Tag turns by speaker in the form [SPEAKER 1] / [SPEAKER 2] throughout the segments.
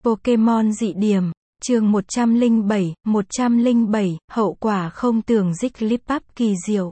[SPEAKER 1] Pokemon dị điểm, chương 107, hậu quả không tưởng Jigglypuff kỳ diệu.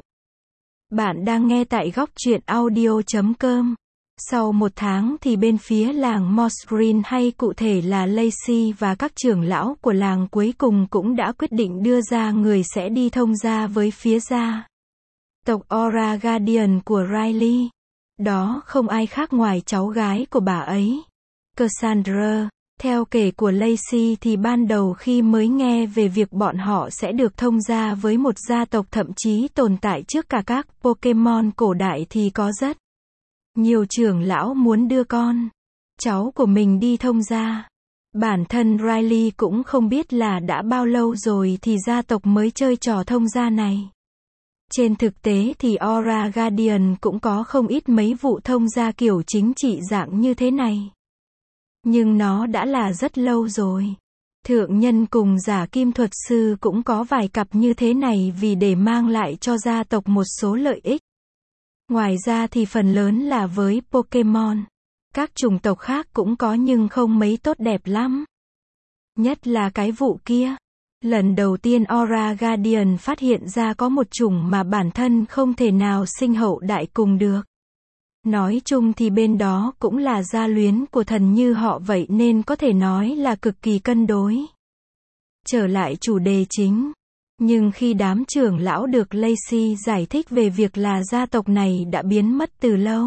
[SPEAKER 1] Bạn đang nghe tại góc truyện audio.com. Sau một tháng thì bên phía làng Moss Green, hay cụ thể là Lacey và các trưởng lão của làng cuối cùng cũng đã quyết định đưa ra người sẽ đi thông gia với phía gia tộc Aura Guardian của Riley. Đó không ai khác ngoài cháu gái của bà ấy, Cassandra. Theo kể của Lacey thì ban đầu khi mới nghe về việc bọn họ sẽ được thông gia với một gia tộc thậm chí tồn tại trước cả các Pokemon cổ đại thì có rất nhiều trưởng lão muốn đưa con cháu của mình đi thông gia. Bản thân Riley cũng không biết là đã bao lâu rồi thì gia tộc mới chơi trò thông gia này. Trên thực tế thì Aura Guardian cũng có không ít mấy vụ thông gia kiểu chính trị dạng như thế này. Nhưng nó đã là rất lâu rồi. Thượng nhân cùng giả kim thuật sư cũng có vài cặp như thế này vì để mang lại cho gia tộc một số lợi ích. Ngoài ra thì phần lớn là với Pokemon. Các chủng tộc khác cũng có nhưng không mấy tốt đẹp lắm. Nhất là cái vụ kia. Lần đầu tiên Aura Guardian phát hiện ra có một chủng mà bản thân không thể nào sinh hậu đại cùng được. Nói chung thì bên đó cũng là gia luyến của thần như họ vậy nên có thể nói là cực kỳ cân đối. Trở lại chủ đề chính. Nhưng khi đám trưởng lão được Lacey giải thích về việc là gia tộc này đã biến mất từ lâu.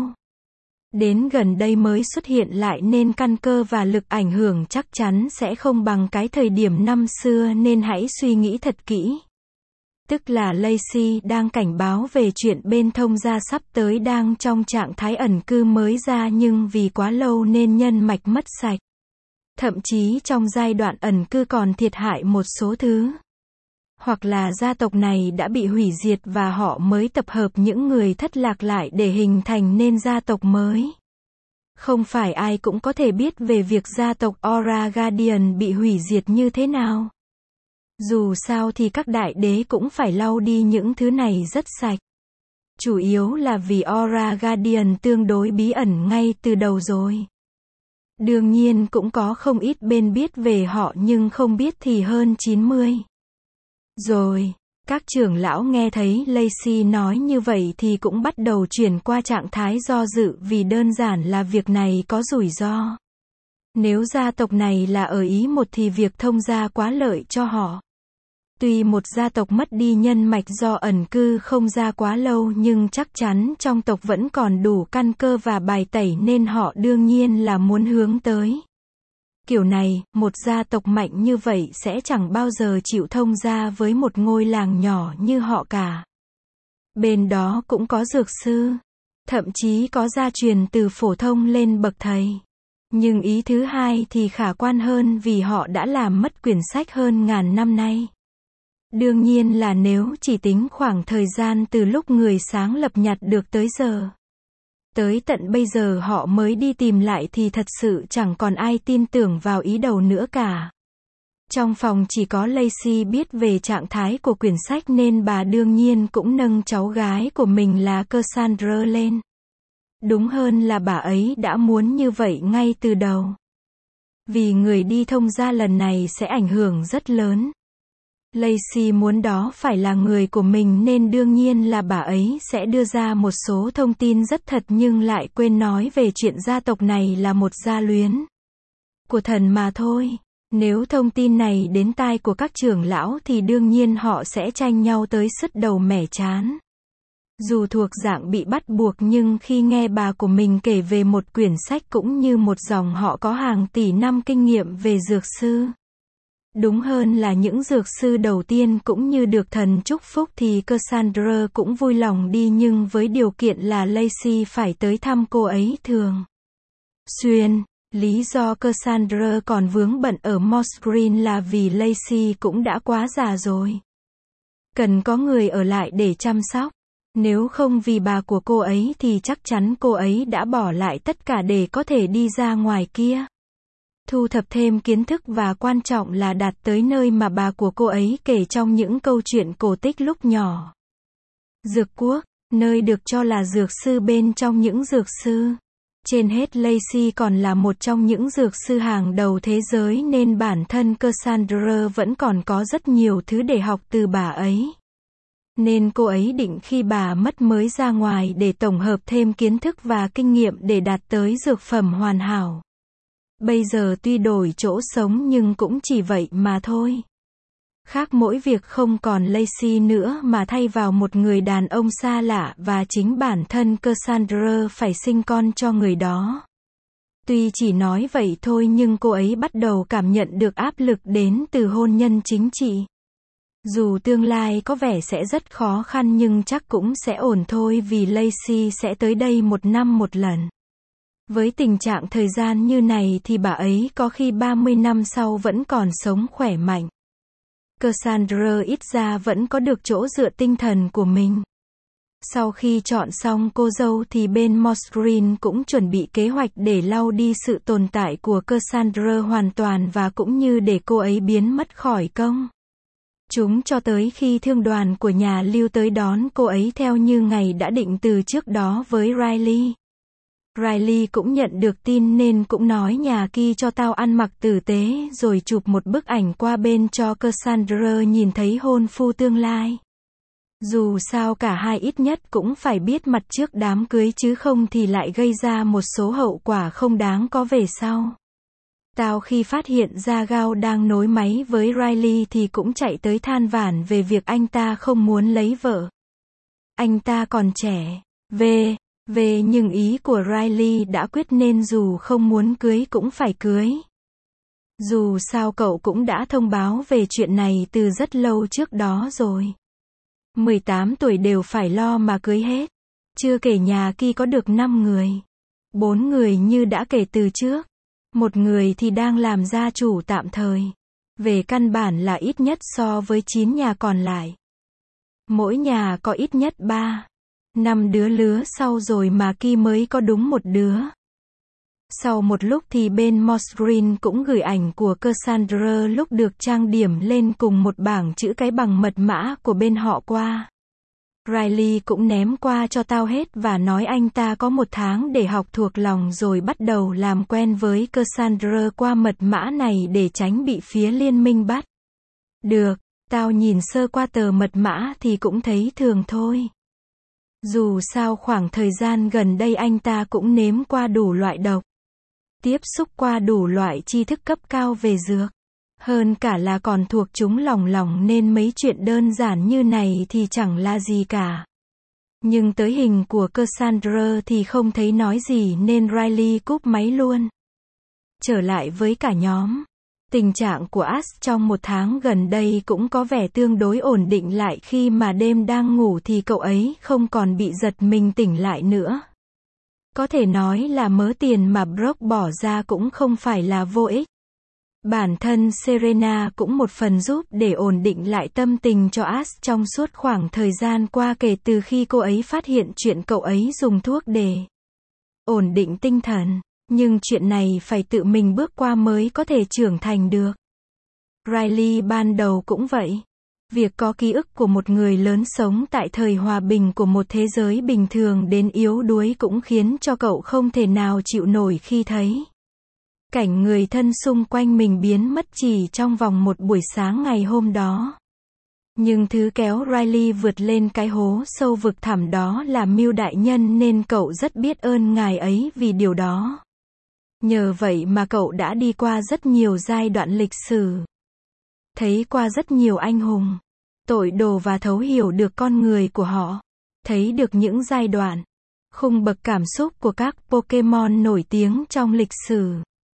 [SPEAKER 1] Đến gần đây mới xuất hiện lại nên căn cơ và lực ảnh hưởng chắc chắn sẽ không bằng cái thời điểm năm xưa nên hãy suy nghĩ thật kỹ. Tức là Lacey đang cảnh báo về chuyện bên thông gia sắp tới đang trong trạng thái ẩn cư mới ra nhưng vì quá lâu nên nhân mạch mất sạch. Thậm chí trong giai đoạn ẩn cư còn thiệt hại một số thứ. Hoặc là gia tộc này đã bị hủy diệt và họ mới tập hợp những người thất lạc lại để hình thành nên gia tộc mới. Không phải ai cũng có thể biết về việc gia tộc Aura Guardian bị hủy diệt như thế nào. Dù sao thì các đại đế cũng phải lau đi những thứ này rất sạch. Chủ yếu là vì Aura Guardian tương đối bí ẩn ngay từ đầu rồi. Đương nhiên cũng có không ít bên biết về họ nhưng không biết thì hơn 90. Rồi, các trưởng lão nghe thấy Lacey nói như vậy thì cũng bắt đầu chuyển qua trạng thái do dự vì đơn giản là việc này có rủi ro. Nếu gia tộc này là ở ý một thì việc thông gia quá lợi cho họ. Tuy một gia tộc mất đi nhân mạch do ẩn cư không ra quá lâu nhưng chắc chắn trong tộc vẫn còn đủ căn cơ và bài tẩy nên họ đương nhiên là muốn hướng tới. Kiểu này, một gia tộc mạnh như vậy sẽ chẳng bao giờ chịu thông gia với một ngôi làng nhỏ như họ cả. Bên đó cũng có dược sư, thậm chí có gia truyền từ phổ thông lên bậc thầy. Nhưng ý thứ hai thì khả quan hơn vì họ đã làm mất quyển sách hơn ngàn năm nay. Đương nhiên là nếu chỉ tính khoảng thời gian từ lúc người sáng lập nhặt được tới giờ. Tới tận bây giờ họ mới đi tìm lại thì thật sự chẳng còn ai tin tưởng vào ý đầu nữa cả. Trong phòng chỉ có Lacey biết về trạng thái của quyển sách nên bà đương nhiên cũng nâng cháu gái của mình là Cassandra lên. Đúng hơn là bà ấy đã muốn như vậy ngay từ đầu. Vì người đi thông gia lần này sẽ ảnh hưởng rất lớn. Lacey muốn đó phải là người của mình nên đương nhiên là bà ấy sẽ đưa ra một số thông tin rất thật nhưng lại quên nói về chuyện gia tộc này là một gia luyến của thần mà thôi. Nếu thông tin này đến tai của các trưởng lão thì đương nhiên họ sẽ tranh nhau tới sứt đầu mẻ trán. Dù thuộc dạng bị bắt buộc nhưng khi nghe bà của mình kể về một quyển sách cũng như một dòng họ có hàng tỷ năm kinh nghiệm về dược sư. Đúng hơn là những dược sư đầu tiên cũng như được thần chúc phúc thì Cassandra cũng vui lòng đi nhưng với điều kiện là Lacey phải tới thăm cô ấy thường xuyên. Lý do Cassandra còn vướng bận ở Moss Green là vì Lacey cũng đã quá già rồi. Cần có người ở lại để chăm sóc. Nếu không vì bà của cô ấy thì chắc chắn cô ấy đã bỏ lại tất cả để có thể đi ra ngoài kia. Thu thập thêm kiến thức và quan trọng là đạt tới nơi mà bà của cô ấy kể trong những câu chuyện cổ tích lúc nhỏ. Dược quốc, nơi được cho là dược sư bên trong những dược sư. Trên hết Lacey còn là một trong những dược sư hàng đầu thế giới nên bản thân Cassandra vẫn còn có rất nhiều thứ để học từ bà ấy. Nên cô ấy định khi bà mất mới ra ngoài để tổng hợp thêm kiến thức và kinh nghiệm để đạt tới dược phẩm hoàn hảo. Bây giờ tuy đổi chỗ sống nhưng cũng chỉ vậy mà thôi. Khác mỗi việc không còn Lacey nữa mà thay vào một người đàn ông xa lạ và chính bản thân Cassandra phải sinh con cho người đó. Tuy chỉ nói vậy thôi nhưng cô ấy bắt đầu cảm nhận được áp lực đến từ hôn nhân chính trị. Dù tương lai có vẻ sẽ rất khó khăn nhưng chắc cũng sẽ ổn thôi vì Lacey sẽ tới đây 1 năm một lần. Với tình trạng thời gian như này thì bà ấy có khi 30 năm sau vẫn còn sống khỏe mạnh. Cassandra ít ra vẫn có được chỗ dựa tinh thần của mình. Sau khi chọn xong cô dâu thì bên Maureen cũng chuẩn bị kế hoạch để lau đi sự tồn tại của Cassandra hoàn toàn và cũng như để cô ấy biến mất khỏi công chúng cho tới khi thương đoàn của nhà lưu tới đón cô ấy theo như ngày đã định từ trước đó với Riley. Riley cũng nhận được tin nên cũng nói nhà kia cho tao ăn mặc tử tế rồi chụp một bức ảnh qua bên cho Cassandra nhìn thấy hôn phu tương lai. Dù sao cả hai ít nhất cũng phải biết mặt trước đám cưới chứ không thì lại gây ra một số hậu quả không đáng có về sau. Tao khi phát hiện ra Gao đang nối máy với Riley thì cũng chạy tới than vãn về việc anh ta không muốn lấy vợ. Anh ta còn trẻ. Về nhưng ý của Riley đã quyết nên dù không muốn cưới cũng phải cưới. Dù sao cậu cũng đã thông báo về chuyện này từ rất lâu trước đó rồi. 18 tuổi đều phải lo mà cưới hết. Chưa kể nhà kia có được 5 người. 4 người như đã kể từ trước. Một người thì đang làm gia chủ tạm thời. Về căn bản là ít nhất so với 9 nhà còn lại. Mỗi nhà có ít nhất 5 đứa lứa sau rồi mà kia mới có đúng một đứa. Sau một lúc thì bên Maureen cũng gửi ảnh của Cassandra lúc được trang điểm lên cùng một bảng chữ cái bằng mật mã của bên họ qua. Riley cũng ném qua cho tao hết và nói anh ta có 1 tháng để học thuộc lòng rồi bắt đầu làm quen với Cassandra qua mật mã này để tránh bị phía liên minh bắt. Được, tao nhìn sơ qua tờ mật mã thì cũng thấy thường thôi. Dù sao khoảng thời gian gần đây anh ta cũng nếm qua đủ loại độc. Tiếp xúc qua đủ loại tri thức cấp cao về dược. Hơn cả là còn thuộc chúng lòng nên mấy chuyện đơn giản như này thì chẳng là gì cả. Nhưng tới hình của Cassandra thì không thấy nói gì nên Riley cúp máy luôn. Trở lại với cả nhóm. Tình trạng của Ash trong 1 tháng gần đây cũng có vẻ tương đối ổn định lại khi mà đêm đang ngủ thì cậu ấy không còn bị giật mình tỉnh lại nữa. Có thể nói là mớ tiền mà Brock bỏ ra cũng không phải là vô ích. Bản thân Serena cũng một phần giúp để ổn định lại tâm tình cho Ash trong suốt khoảng thời gian qua kể từ khi cô ấy phát hiện chuyện cậu ấy dùng thuốc để ổn định tinh thần. Nhưng chuyện này phải tự mình bước qua mới có thể trưởng thành được. Riley ban đầu cũng vậy. Việc có ký ức của một người lớn sống tại thời hòa bình của một thế giới bình thường đến yếu đuối cũng khiến cho cậu không thể nào chịu nổi khi thấy cảnh người thân xung quanh mình biến mất chỉ trong vòng một buổi sáng ngày hôm đó. Nhưng thứ kéo Riley vượt lên cái hố sâu vực thẳm đó là Mưu đại nhân nên cậu rất biết ơn ngài ấy vì điều đó. Nhờ vậy mà cậu đã đi qua rất nhiều giai đoạn lịch sử. Thấy qua rất nhiều anh hùng, tội đồ và thấu hiểu được con người của họ. Thấy được những giai đoạn, khung bậc cảm xúc của các Pokemon nổi tiếng trong lịch sử.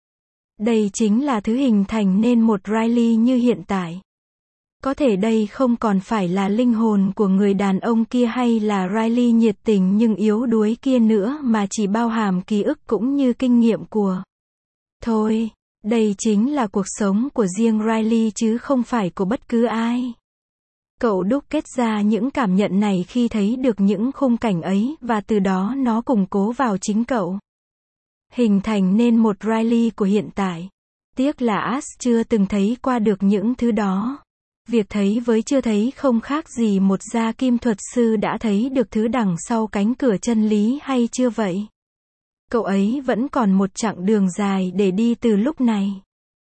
[SPEAKER 1] Đây chính là thứ hình thành nên một Riley như hiện tại. Có thể đây không còn phải là linh hồn của người đàn ông kia hay là Riley nhiệt tình nhưng yếu đuối kia nữa mà chỉ bao hàm ký ức cũng như kinh nghiệm của. Thôi, đây chính là cuộc sống của riêng Riley chứ không phải của bất cứ ai. Cậu đúc kết ra những cảm nhận này khi thấy được những khung cảnh ấy và từ đó nó củng cố vào chính cậu. Hình thành nên một Riley của hiện tại. Tiếc là Ash chưa từng thấy qua được những thứ đó. Việc thấy với chưa thấy không khác gì một gia kim thuật sư đã thấy được thứ đằng sau cánh cửa chân lý hay chưa vậy? Cậu ấy vẫn còn một chặng đường dài để đi từ lúc này.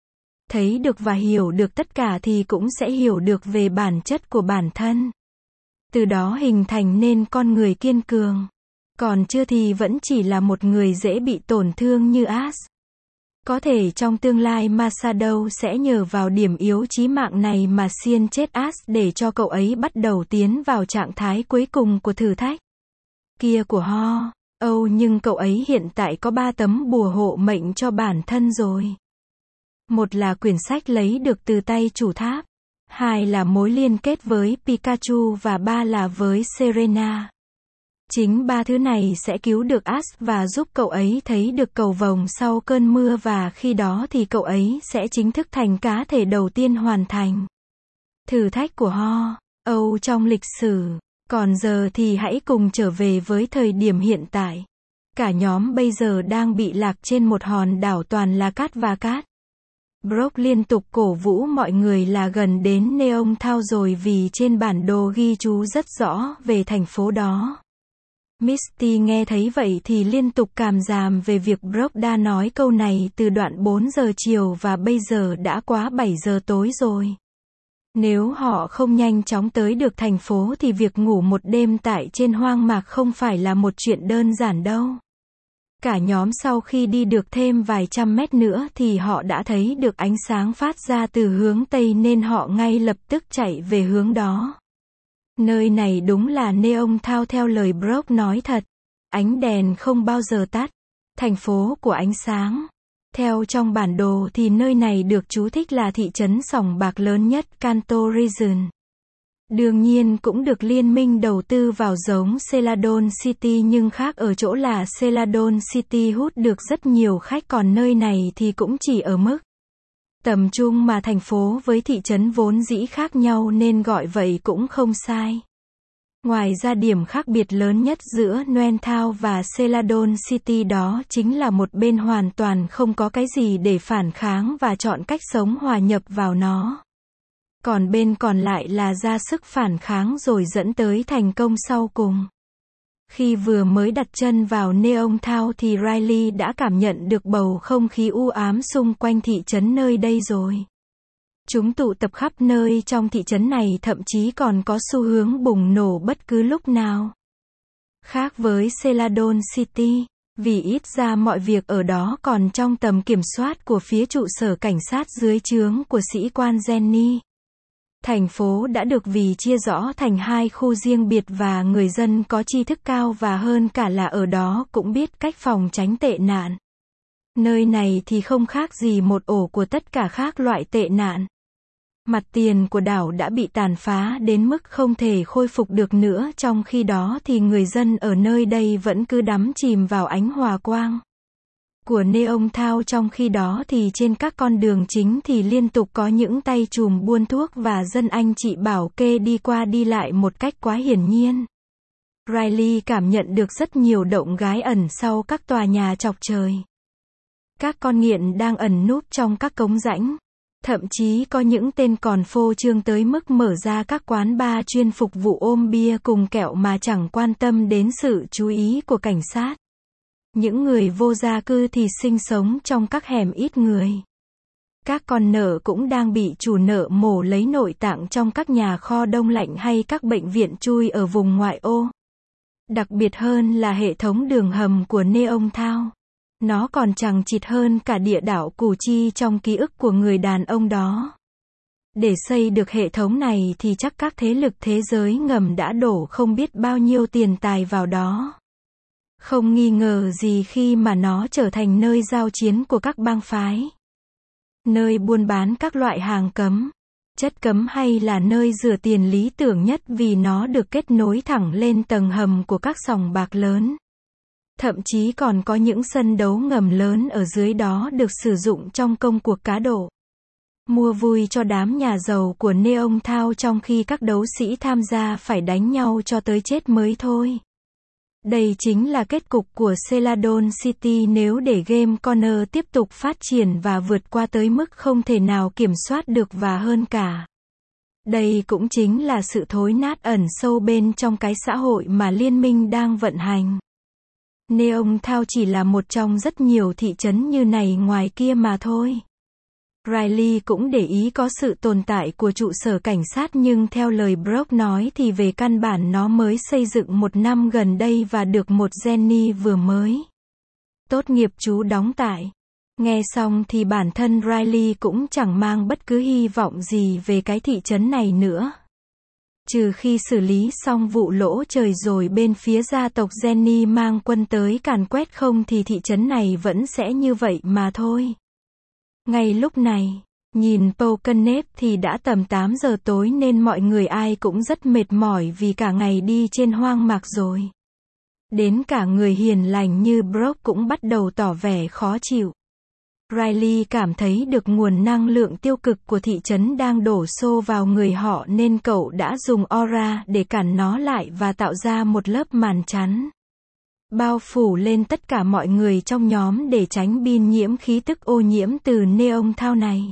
[SPEAKER 1] Thấy được và hiểu được tất cả thì cũng sẽ hiểu được về bản chất của bản thân. Từ đó hình thành nên con người kiên cường. Còn chưa thì vẫn chỉ là một người dễ bị tổn thương như Ash. Có thể trong tương lai Masado sẽ nhờ vào điểm yếu chí mạng này mà xiên chết Ash để cho cậu ấy bắt đầu tiến vào trạng thái cuối cùng của thử thách. Kia của Ho. Nhưng cậu ấy hiện tại có 3 tấm bùa hộ mệnh cho bản thân rồi. Một là quyển sách lấy được từ tay chủ tháp. 2 là mối liên kết với Pikachu và 3 là với Serena. Chính 3 thứ này sẽ cứu được Ash và giúp cậu ấy thấy được cầu vồng sau cơn mưa và khi đó thì cậu ấy sẽ chính thức thành cá thể đầu tiên hoàn thành thử thách của Ho. Trong lịch sử. Còn giờ thì hãy cùng trở về với thời điểm hiện tại. Cả nhóm bây giờ đang bị lạc trên một hòn đảo toàn là cát và cát. Brock liên tục cổ vũ mọi người là gần đến Neon Town rồi vì trên bản đồ ghi chú rất rõ về thành phố đó. Misty nghe thấy vậy thì liên tục cảm giảm về việc Brock đã nói câu này từ đoạn 4 giờ chiều và bây giờ đã quá 7 giờ tối rồi. Nếu họ không nhanh chóng tới được thành phố thì việc ngủ một đêm tại trên hoang mạc không phải là một chuyện đơn giản đâu. Cả nhóm sau khi đi được thêm vài trăm mét nữa thì họ đã thấy được ánh sáng phát ra từ hướng Tây nên họ ngay lập tức chạy về hướng đó. Nơi này đúng là Neon Town theo lời Brock nói thật. Ánh đèn không bao giờ tắt. Thành phố của ánh sáng. Theo trong bản đồ thì nơi này được chú thích là thị trấn sòng bạc lớn nhất Kanto Region. Đương nhiên cũng được liên minh đầu tư vào giống Celadon City nhưng khác ở chỗ là Celadon City hút được rất nhiều khách còn nơi này thì cũng chỉ ở mức tầm trung mà thành phố với thị trấn vốn dĩ khác nhau nên gọi vậy cũng không sai. Ngoài ra điểm khác biệt lớn nhất giữa Neon Town và Celadon City đó chính là một bên hoàn toàn không có cái gì để phản kháng và chọn cách sống hòa nhập vào nó. Còn bên còn lại là ra sức phản kháng rồi dẫn tới thành công sau cùng. Khi vừa mới đặt chân vào Neon Town thì Riley đã cảm nhận được bầu không khí u ám xung quanh thị trấn nơi đây rồi. Chúng tụ tập khắp nơi trong thị trấn này thậm chí còn có xu hướng bùng nổ bất cứ lúc nào. Khác với Celadon City, vì ít ra mọi việc ở đó còn trong tầm kiểm soát của phía trụ sở cảnh sát dưới trướng của sĩ quan Jenny. Thành phố đã được vì chia rõ thành 2 khu riêng biệt và người dân có tri thức cao và hơn cả là ở đó cũng biết cách phòng tránh tệ nạn. Nơi này thì không khác gì một ổ của tất cả các loại tệ nạn. Mặt tiền của đảo đã bị tàn phá đến mức không thể khôi phục được nữa, trong khi đó thì người dân ở nơi đây vẫn cứ đắm chìm vào ánh hòa quang của Neon Town. Trong khi đó thì trên các con đường chính thì liên tục có những tay trùm buôn thuốc và dân anh chị bảo kê đi qua đi lại một cách quá hiển nhiên. Riley cảm nhận được rất nhiều động gái ẩn sau các tòa nhà chọc trời. Các con nghiện đang ẩn núp trong các cống rãnh. Thậm chí có những tên còn phô trương tới mức mở ra các quán bar chuyên phục vụ ôm bia cùng kẹo mà chẳng quan tâm đến sự chú ý của cảnh sát. Những người vô gia cư thì sinh sống trong các hẻm ít người. Các con nợ cũng đang bị chủ nợ mổ lấy nội tạng trong các nhà kho đông lạnh hay các bệnh viện chui ở vùng ngoại ô. Đặc biệt hơn là hệ thống đường hầm của Neon Town. Nó còn chằng chịt hơn cả địa đảo Củ Chi trong ký ức của người đàn ông đó. Để xây được hệ thống này thì chắc các thế lực thế giới ngầm đã đổ không biết bao nhiêu tiền tài vào đó. Không nghi ngờ gì khi mà nó trở thành nơi giao chiến của các bang phái. Nơi buôn bán các loại hàng cấm, chất cấm hay là nơi rửa tiền lý tưởng nhất vì nó được kết nối thẳng lên tầng hầm của các sòng bạc lớn. Thậm chí còn có những sân đấu ngầm lớn ở dưới đó được sử dụng trong công cuộc cá độ. Mua vui cho đám nhà giàu của Neon Town trong khi các đấu sĩ tham gia phải đánh nhau cho tới chết mới thôi. Đây chính là kết cục của Celadon City nếu để Game Corner tiếp tục phát triển và vượt qua tới mức không thể nào kiểm soát được và hơn cả. Đây cũng chính là sự thối nát ẩn sâu bên trong cái xã hội mà liên minh đang vận hành. Neon Town chỉ là một trong rất nhiều thị trấn như này ngoài kia mà thôi. Riley cũng để ý có sự tồn tại của trụ sở cảnh sát nhưng theo lời Brooke nói thì về căn bản nó mới xây dựng 1 năm gần đây và được một Jenny vừa mới tốt nghiệp trú đóng tại. Nghe xong thì bản thân Riley cũng chẳng mang bất cứ hy vọng gì về cái thị trấn này nữa. Trừ khi xử lý xong vụ lỗ trời rồi bên phía gia tộc Jenny mang quân tới càn quét, không thì thị trấn này vẫn sẽ như vậy mà thôi. Ngay lúc này, nhìn Pokenep thì đã tầm 8 giờ tối nên mọi người ai cũng rất mệt mỏi vì cả ngày đi trên hoang mạc rồi. Đến cả người hiền lành như Brooke cũng bắt đầu tỏ vẻ khó chịu. Riley cảm thấy được nguồn năng lượng tiêu cực của thị trấn đang đổ xô vào người họ nên cậu đã dùng aura để cản nó lại và tạo ra một lớp màn chắn bao phủ lên tất cả mọi người trong nhóm để tránh bị nhiễm khí tức ô nhiễm từ Neon Town này.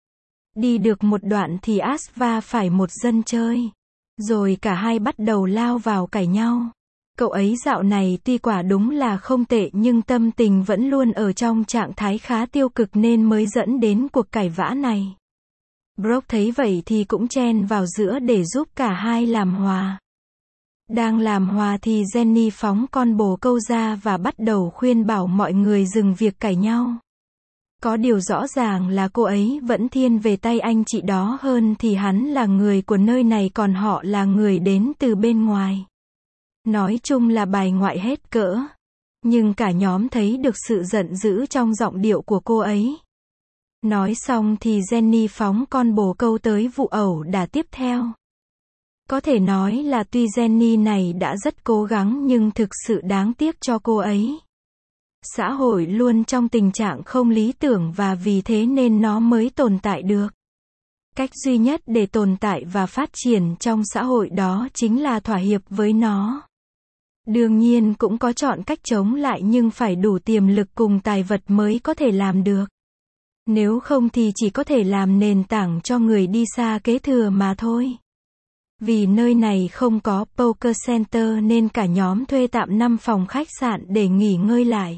[SPEAKER 1] Đi được một đoạn thì Ash va phải một dân chơi. Rồi cả hai bắt đầu lao vào cãi nhau. Cậu ấy dạo này tuy quả đúng là không tệ nhưng tâm tình vẫn luôn ở trong trạng thái khá tiêu cực nên mới dẫn đến cuộc cãi vã này. Brooke thấy vậy thì cũng chen vào giữa để giúp cả hai làm hòa. Đang làm hòa thì Jenny phóng con bồ câu ra và bắt đầu khuyên bảo mọi người dừng việc cãi nhau. Có điều rõ ràng là cô ấy vẫn thiên về tay anh chị đó hơn, thì hắn là người của nơi này còn họ là người đến từ bên ngoài. Nói chung là bài ngoại hết cỡ. Nhưng cả nhóm thấy được sự giận dữ trong giọng điệu của cô ấy. Nói xong thì Jenny phóng con bồ câu tới vụ ẩu đả tiếp theo. Có thể nói là tuy Jenny này đã rất cố gắng nhưng thực sự đáng tiếc cho cô ấy. Xã hội luôn trong tình trạng không lý tưởng và vì thế nên nó mới tồn tại được. Cách duy nhất để tồn tại và phát triển trong xã hội đó chính là thỏa hiệp với nó. Đương nhiên cũng có chọn cách chống lại nhưng phải đủ tiềm lực cùng tài vật mới có thể làm được. Nếu không thì chỉ có thể làm nền tảng cho người đi xa kế thừa mà thôi. Vì nơi này không có poker center nên cả nhóm thuê tạm 5 phòng khách sạn để nghỉ ngơi lại.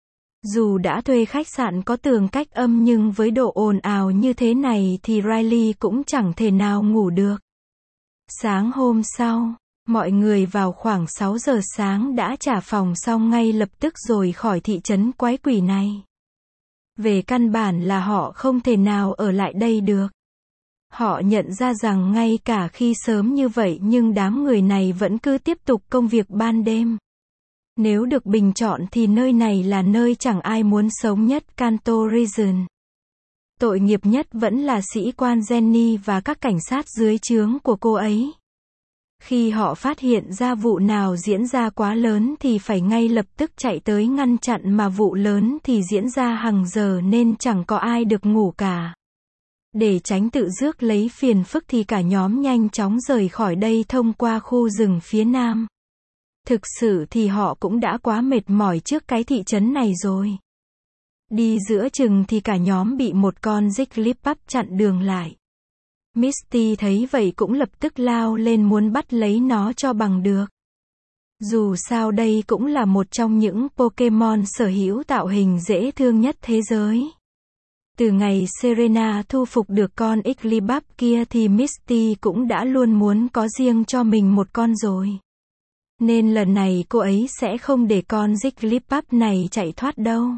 [SPEAKER 1] Dù đã thuê khách sạn có tường cách âm nhưng với độ ồn ào như thế này thì Riley cũng chẳng thể nào ngủ được. Sáng hôm sau, mọi người vào khoảng 6 giờ sáng đã trả phòng xong ngay lập tức rồi khỏi thị trấn quái quỷ này. Về căn bản là họ không thể nào ở lại đây được. Họ nhận ra rằng ngay cả khi sớm như vậy nhưng đám người này vẫn cứ tiếp tục công việc ban đêm. Nếu được bình chọn thì nơi này là nơi chẳng ai muốn sống nhất Kanto Region. Tội nghiệp nhất vẫn là sĩ quan Jenny và các cảnh sát dưới trướng của cô ấy. Khi họ phát hiện ra vụ nào diễn ra quá lớn thì phải ngay lập tức chạy tới ngăn chặn, mà vụ lớn thì diễn ra hàng giờ nên chẳng có ai được ngủ cả. Để tránh tự rước lấy phiền phức thì cả nhóm nhanh chóng rời khỏi đây thông qua khu rừng phía nam. Thực sự thì họ cũng đã quá mệt mỏi trước cái thị trấn này rồi. Đi giữa chừng thì cả nhóm bị một con Jigglypuff chặn đường lại. Misty thấy vậy cũng lập tức lao lên muốn bắt lấy nó cho bằng được. Dù sao đây cũng là một trong những Pokemon sở hữu tạo hình dễ thương nhất thế giới. Từ ngày Serena thu phục được con Jigglypuff kia thì Misty cũng đã luôn muốn có riêng cho mình một con rồi. Nên lần này cô ấy sẽ không để con Jigglypuff này chạy thoát đâu.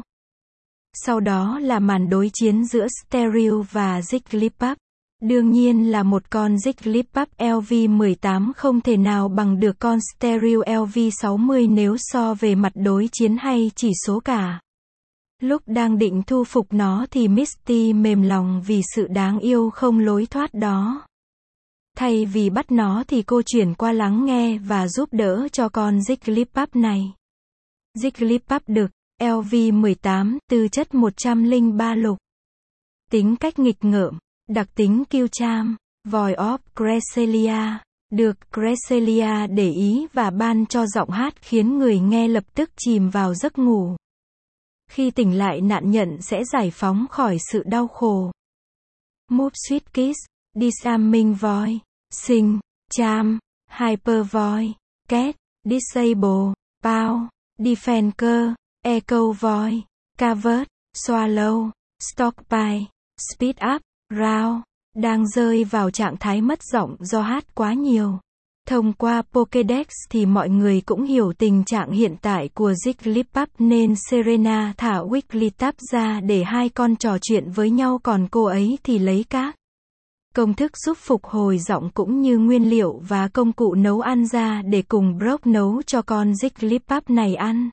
[SPEAKER 1] Sau đó là màn đối chiến giữa Stereo và Jigglypuff. Đương nhiên là một con Jigglypuff LV18 không thể nào bằng được con Stereo LV60 nếu so về mặt đối chiến hay chỉ số cả. Lúc đang định thu phục nó thì Misty mềm lòng vì sự đáng yêu không lối thoát đó. Thay vì bắt nó thì cô chuyển qua lắng nghe và giúp đỡ cho con Jigglypuff này. Jigglypuff đực, LV18, tư chất 103 lục. Tính cách nghịch ngợm, đặc tính kiêu cham, Voice of Cresselia, được Cresselia để ý và ban cho giọng hát khiến người nghe lập tức chìm vào giấc ngủ. Khi tỉnh lại nạn nhân sẽ giải phóng khỏi sự đau khổ. Move Sweet Kiss, Disarming Voice, Sing, Charm, Hyper Voice, Cat, Disable, Pow, Defenker, Echo Void, Cavert, Swallow, Stockpile, Speed Up, Round, đang rơi vào trạng thái mất giọng do hát quá nhiều. Thông qua Pokédex thì mọi người cũng hiểu tình trạng hiện tại của Jigglypuff nên Serena thả Wigglytuff ra để hai con trò chuyện với nhau còn cô ấy thì lấy các công thức giúp phục hồi giọng cũng như nguyên liệu và công cụ nấu ăn ra để cùng Brock nấu cho con Jigglypuff này ăn.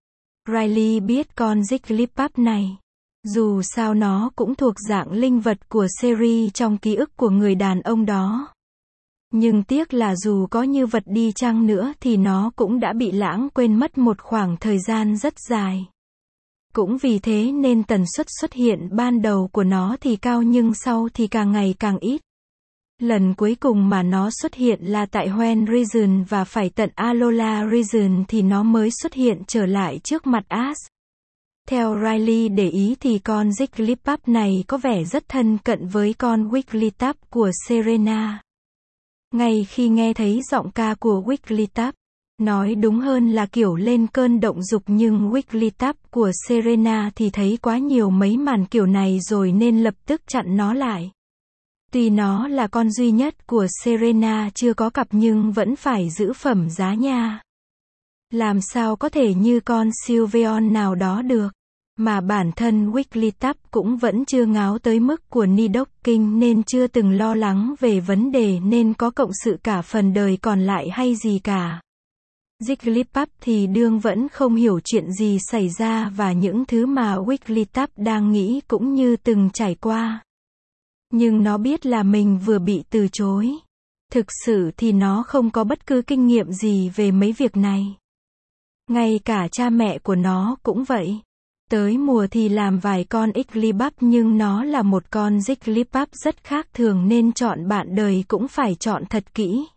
[SPEAKER 1] Riley biết con Jigglypuff này. Dù sao nó cũng thuộc dạng linh vật của series trong ký ức của người đàn ông đó. Nhưng tiếc là dù có như vật đi chăng nữa thì nó cũng đã bị lãng quên mất một khoảng thời gian rất dài. Cũng vì thế nên tần suất xuất hiện ban đầu của nó thì cao nhưng sau thì càng ngày càng ít. Lần cuối cùng mà nó xuất hiện là tại When Region và phải tận Alola Region thì nó mới xuất hiện trở lại trước mặt Ash. Theo Riley để ý thì con Jigglypuff này có vẻ rất thân cận với con Wigglytuff của Serena. Ngay khi nghe thấy giọng ca của Wigglytuff, nói đúng hơn là kiểu lên cơn động dục nhưng Wigglytuff của Serena thì thấy quá nhiều mấy màn kiểu này rồi nên lập tức chặn nó lại. Tuy nó là con duy nhất của Serena chưa có cặp nhưng vẫn phải giữ phẩm giá nha. Làm sao có thể như con Sylveon nào đó được. Mà bản thân Wigglytuff cũng vẫn chưa ngáo tới mức của Nidoking nên chưa từng lo lắng về vấn đề nên có cộng sự cả phần đời còn lại hay gì cả. Jigglypuff thì đương vẫn không hiểu chuyện gì xảy ra và những thứ mà Wigglytuff đang nghĩ cũng như từng trải qua. Nhưng nó biết là mình vừa bị từ chối. Thực sự thì nó không có bất cứ kinh nghiệm gì về mấy việc này. Ngay cả cha mẹ của nó cũng vậy. Tới mùa thì làm vài con Igglybuff nhưng nó là một con Jigglypuff rất khác thường nên chọn bạn đời cũng phải chọn thật kỹ.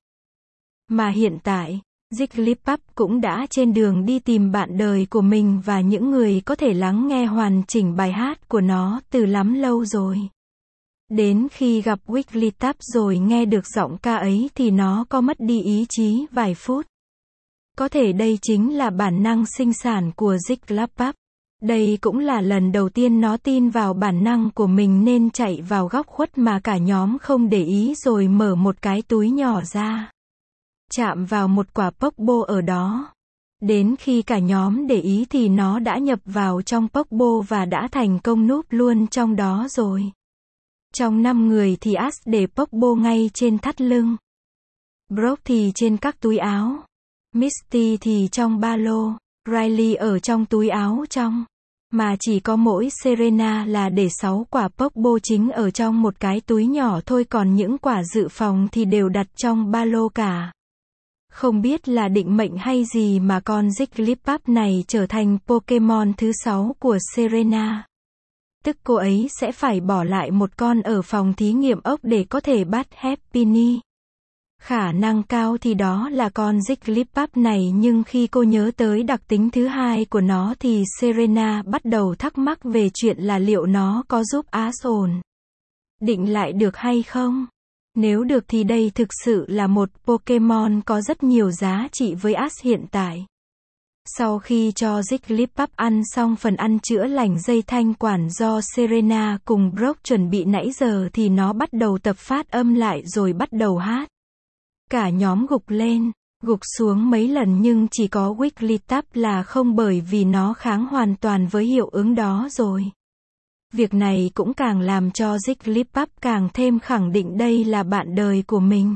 [SPEAKER 1] Mà hiện tại, Jigglypuff cũng đã trên đường đi tìm bạn đời của mình và những người có thể lắng nghe hoàn chỉnh bài hát của nó từ lắm lâu rồi. Đến khi gặp Wigglytuff rồi nghe được giọng ca ấy thì nó có mất đi ý chí vài phút. Có thể đây chính là bản năng sinh sản của Jigglypuff. Đây cũng là lần đầu tiên nó tin vào bản năng của mình nên chạy vào góc khuất mà cả nhóm không để ý rồi mở một cái túi nhỏ ra. Chạm vào một quả Pokeball ở đó. Đến khi cả nhóm để ý thì nó đã nhập vào trong Pokeball và đã thành công núp luôn trong đó rồi. Trong 5 người thì Ash để Pokeball ngay trên thắt lưng. Brock thì trên các túi áo. Misty thì trong ba lô. Riley ở trong túi áo trong. Mà chỉ có mỗi Serena là để 6 quả Pokeball chính ở trong một cái túi nhỏ thôi còn những quả dự phòng thì đều đặt trong ba lô cả. Không biết là định mệnh hay gì mà con Jigglypuff này trở thành Pokemon thứ 6 của Serena. Tức cô ấy sẽ phải bỏ lại một con ở phòng thí nghiệm ốc để có thể bắt Happiny. Khả năng cao thì đó là con Jigglypuff này nhưng khi cô nhớ tới đặc tính thứ hai của nó thì Serena bắt đầu thắc mắc về chuyện là liệu nó có giúp Ash ổn định lại được hay không. Nếu được thì đây thực sự là một Pokemon có rất nhiều giá trị với Ash hiện tại. Sau khi cho Jigglypuff ăn xong phần ăn chữa lành dây thanh quản do Serena cùng Brock chuẩn bị nãy giờ thì nó bắt đầu tập phát âm lại rồi bắt đầu hát. Cả nhóm gục lên, gục xuống mấy lần nhưng chỉ có Wigglytuff là không bởi vì nó kháng hoàn toàn với hiệu ứng đó rồi. Việc này cũng càng làm cho Jigglypuff càng thêm khẳng định đây là bạn đời của mình.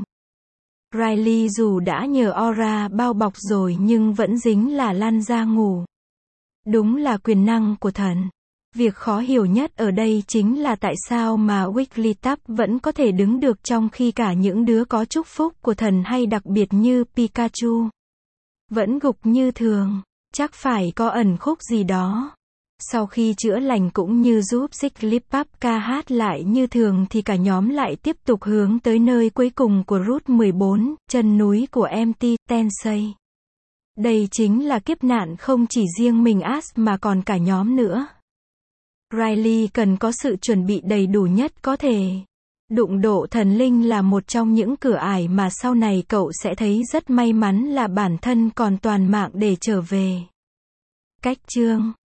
[SPEAKER 1] Riley dù đã nhờ aura bao bọc rồi nhưng vẫn dính là lăn ra ngủ. Đúng là quyền năng của thần. Việc khó hiểu nhất ở đây chính là tại sao mà Wigglytuff vẫn có thể đứng được trong khi cả những đứa có chúc phúc của thần hay đặc biệt như Pikachu vẫn gục như thường. Chắc phải có ẩn khúc gì đó. Sau khi chữa lành cũng như giúp Jigglypuff ca hát lại như thường thì cả nhóm lại tiếp tục hướng tới nơi cuối cùng của Route 14, chân núi của MT Tensei. Đây chính là kiếp nạn không chỉ riêng mình Ash mà còn cả nhóm nữa. Riley cần có sự chuẩn bị đầy đủ nhất có thể. Đụng độ thần linh là một trong những cửa ải mà sau này cậu sẽ thấy rất may mắn là bản thân còn toàn mạng để trở về. Cách chương